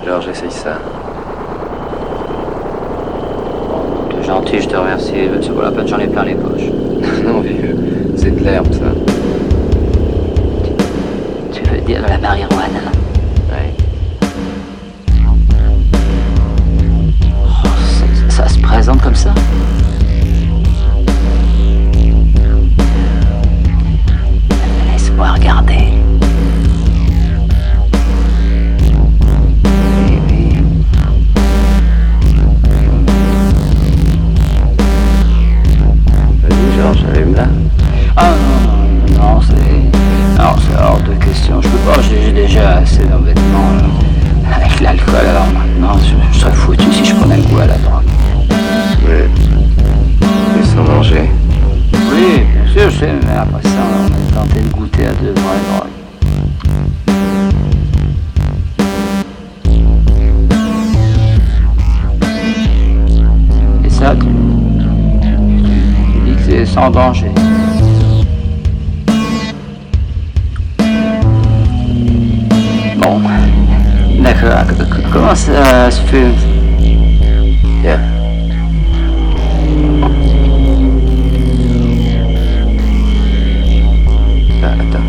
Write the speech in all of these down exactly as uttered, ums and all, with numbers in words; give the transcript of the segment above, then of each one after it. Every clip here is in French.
Alors j'essaye ça. Bon, t'es gentil, je te remercie. C'est pas la peine, j'en ai plein les poches. Non, vieux, c'est de l'herbe, ça. Tu, tu veux dire de la marijuana? Ouais. Oh, ça, ça se présente comme ça? Laisse-moi regarder. Allume-la. Ah non, non, non, c'est... Non, c'est hors de question. Je peux pas, j'ai déjà assez d'embêtements. Avec l'alcool, alors maintenant, je, je serais foutu si je prenais le goût à la drogue. Mais... Mais sans manger. Oui, bien sûr, je sais, mais après ça, on a tenté de goûter à de vraies drogues. Et ça, tu... tu dis que c'est sans danger. Bon, d'accord. Comment ça se fait? Viens. Ah, attends.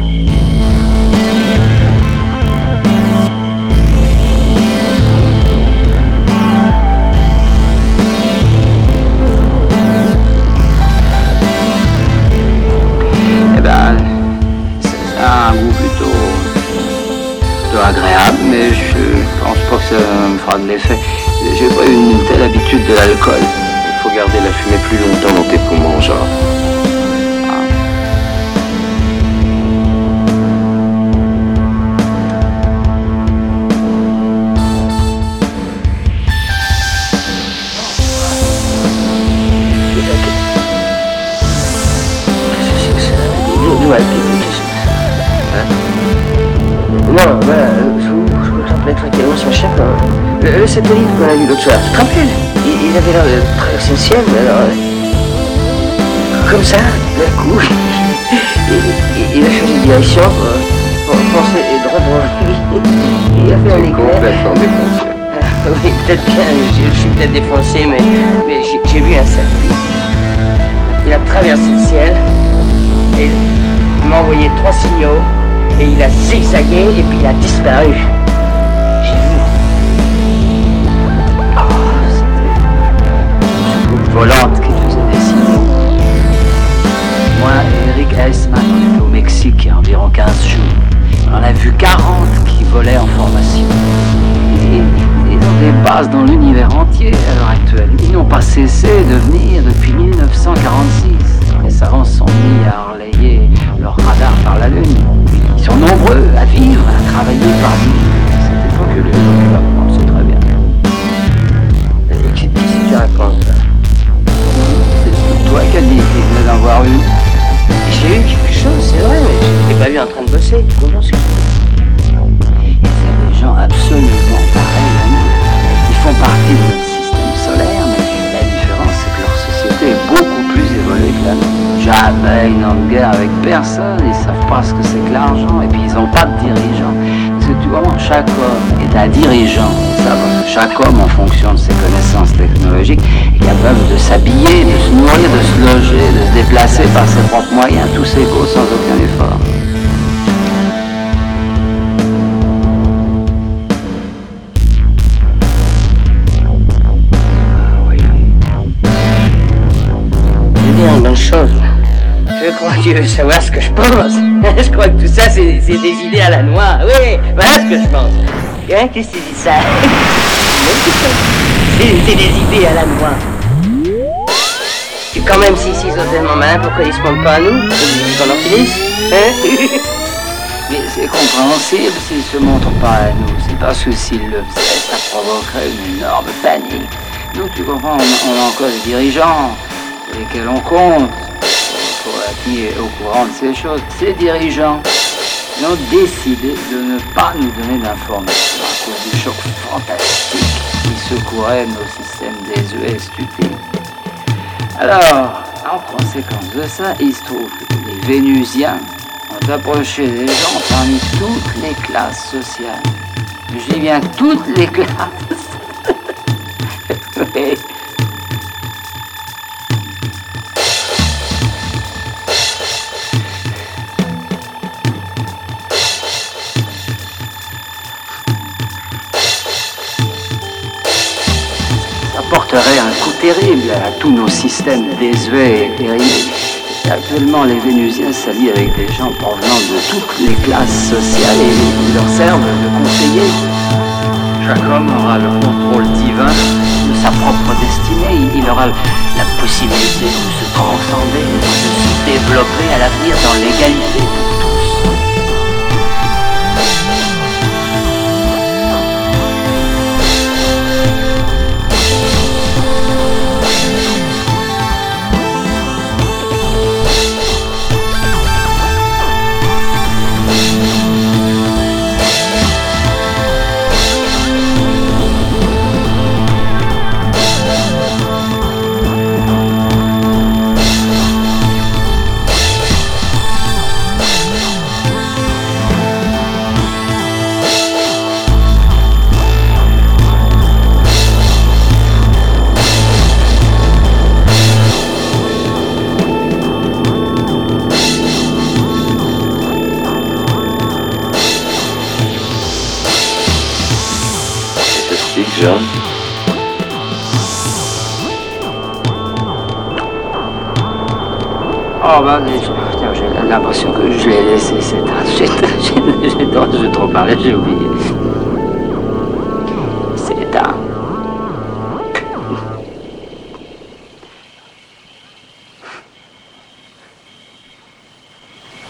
Eh ben, ça a un goût plutôt, plutôt agréable, mais je pense pas que ça me fera de l'effet. J'ai pas une telle habitude de l'alcool. Il faut garder la fumée plus longtemps dans tes poumons, genre. Non, voilà, je vous, je vous rappelais tranquillement son chef. Hein. Le, le satellite qu'on a vu l'autre soir, tu te rappelles? il, il avait l'air de traverser le ciel, alors... Euh, comme ça, d'un coup, il, il, il a changé de direction pour, pour penser droit devant lui. Il a fait un éclair. Complètement défoncé. Ah, oui, peut-être bien, je, je suis peut-être défoncé, mais, mais j'ai, j'ai vu un satellite. Il a traversé le ciel et il m'a envoyé trois signaux. Et il a zigzagué et puis il a disparu. J'ai vu. Oh, c'était une soucoupe volante qui faisait des signaux. Moi et Eric Eisman, on était au Mexique il y a environ quinze jours. On en a vu quarante qui volaient en formation. Et ils ont des bases dans l'univers entier à l'heure actuelle. Ils n'ont pas cessé de venir depuis mille neuf cent quarante-six. Les savants se sont mis à relayer leur radar par la Lune. Ils sont nombreux à vivre, à travailler parmi cette époque que les autres on le sait très bien. Et qu'est-ce que tu racontes? C'est toi qui as dit qu'il venait d'en voir une. J'ai eu quelque chose, c'est vrai, mais je l'ai pas vu en train de bosser, tu comprends ce que Il y a des gens absolument pareils à nous. Ils font partie de notre système solaire, mais la différence c'est que leur société est beaucoup plus évoluée que la nôtre. Jamais ils n'ont de guerre avec personne, ils savent pas ce que c'est que l'argent, et puis ils n'ont pas de dirigeant. Parce que tu vois, chaque homme est un dirigeant, ça, parce que chaque homme, en fonction de ses connaissances technologiques, est capable de s'habiller, de se nourrir, de se loger, de se déplacer par ses propres moyens, tous égaux sans aucun effort. une bonne chose. Je crois que tu veux savoir ce que je pense. Je crois que tout ça, c'est, c'est des idées à la noix. Oui, voilà ce que je pense. Hein, qu'est-ce que tu dis ça? c'est, c'est des idées à la noix. Et quand même, si s'ils sont tellement malins, pourquoi ils se montrent pas à nous? Ils qu'on en finisse? Hein? Mais c'est compréhensible s'ils se montrent pas à nous. C'est parce que s'ils le faisaient, ça provoquerait une énorme panique. Nous, tu comprends, on, on a encore des dirigeants pour lesquels on compte, pour, pour qui est au courant de ces choses. Ces dirigeants, ils ont décidé de ne pas nous donner d'informations à cause du choc fantastique qui secouerait nos systèmes désuets et stupides. Alors, en conséquence de ça, il se trouve que les Vénusiens ont approché des gens parmi toutes les classes sociales. Je dis bien toutes les classes. Oui. Ça porterait un coup terrible à tous nos systèmes désuets et périmés. Actuellement, les Vénusiens s'allient avec des gens provenant de toutes les classes sociales et ils leur servent de conseillers. Chaque homme aura le contrôle divin de sa propre destinée. Il aura la possibilité de se transcender, de se développer à l'avenir dans l'égalité pour tous. John. Oh bah, j'ai l'impression que je l'ai laissé, c'est un... J'ai trop parlé, j'ai oublié.